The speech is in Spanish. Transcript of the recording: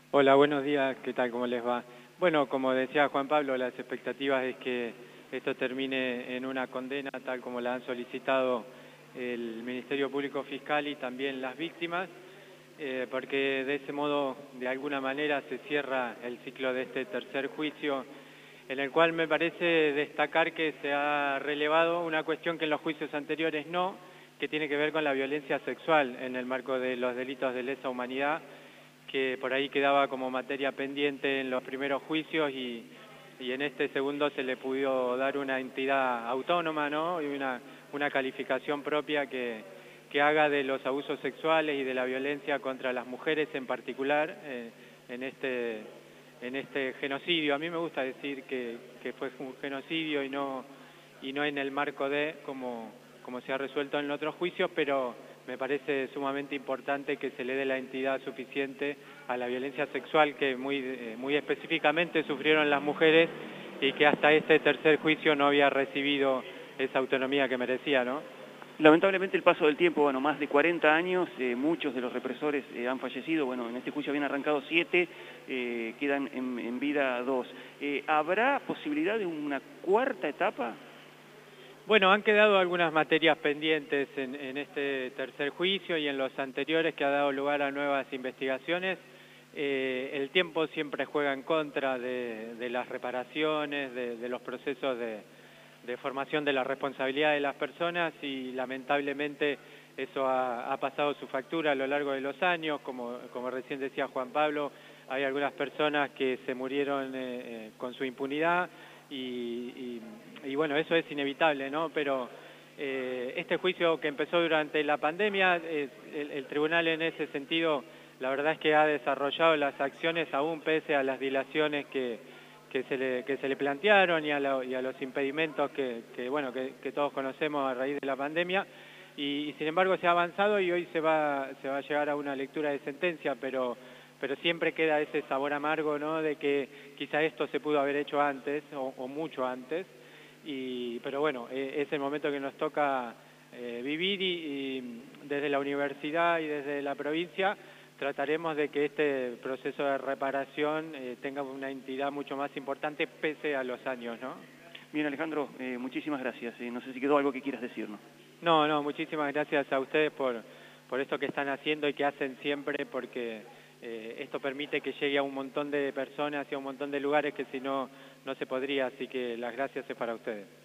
Hola, buenos días, ¿qué tal? ¿Cómo les va? Bueno, como decía Juan Pablo, las expectativas es que esto termine en una condena tal como la han solicitado el Ministerio Público Fiscal y también las víctimas, porque de ese modo, de alguna manera, se cierra el ciclo de este tercer juicio, en el cual me parece destacar que se ha relevado una cuestión que en los juicios anteriores no, que tiene que ver con la violencia sexual en el marco de los delitos de lesa humanidad, que por ahí quedaba como materia pendiente en los primeros juicios y en este segundo se le pudo dar una entidad autónoma, ¿no? Y una calificación propia que haga de los abusos sexuales y de la violencia contra las mujeres en particular en este genocidio. A mí me gusta decir que fue un genocidio y no en el marco de como se ha resuelto en otros juicios, pero me parece sumamente importante que se le dé la entidad suficiente a la violencia sexual que muy específicamente sufrieron las mujeres y que hasta este tercer juicio no había recibido esa autonomía que merecía, ¿no? Lamentablemente el paso del tiempo, bueno, más de 40 años, muchos de los represores han fallecido, bueno, en este juicio habían arrancado 7, quedan en vida 2. ¿Habrá posibilidad de una cuarta etapa? Bueno, han quedado algunas materias pendientes en este tercer juicio y en los anteriores que ha dado lugar a nuevas investigaciones. El tiempo siempre juega en contra de las reparaciones, de los procesos de formación de la responsabilidad de las personas y lamentablemente eso ha pasado su factura a lo largo de los años, como recién decía Juan Pablo, hay algunas personas que se murieron con su impunidad y bueno, eso es inevitable, ¿no? Pero este juicio que empezó durante la pandemia, el tribunal en ese sentido, la verdad es que ha desarrollado las acciones aún pese a las dilaciones que se le plantearon y a los impedimentos que todos conocemos a raíz de la pandemia y sin embargo se ha avanzado y hoy se va a llegar a una lectura de sentencia, pero siempre queda ese sabor amargo, ¿no? De que quizá esto se pudo haber hecho antes o mucho antes, pero bueno, es el momento que nos toca vivir y desde la universidad y desde la provincia trataremos de que este proceso de reparación tenga una entidad mucho más importante pese a los años, ¿no? Bien, Alejandro, muchísimas gracias. No sé si quedó algo que quieras decirnos. No, muchísimas gracias a ustedes por esto que están haciendo y que hacen siempre, porque esto permite que llegue a un montón de personas y a un montón de lugares que si no, no se podría, así que las gracias es para ustedes.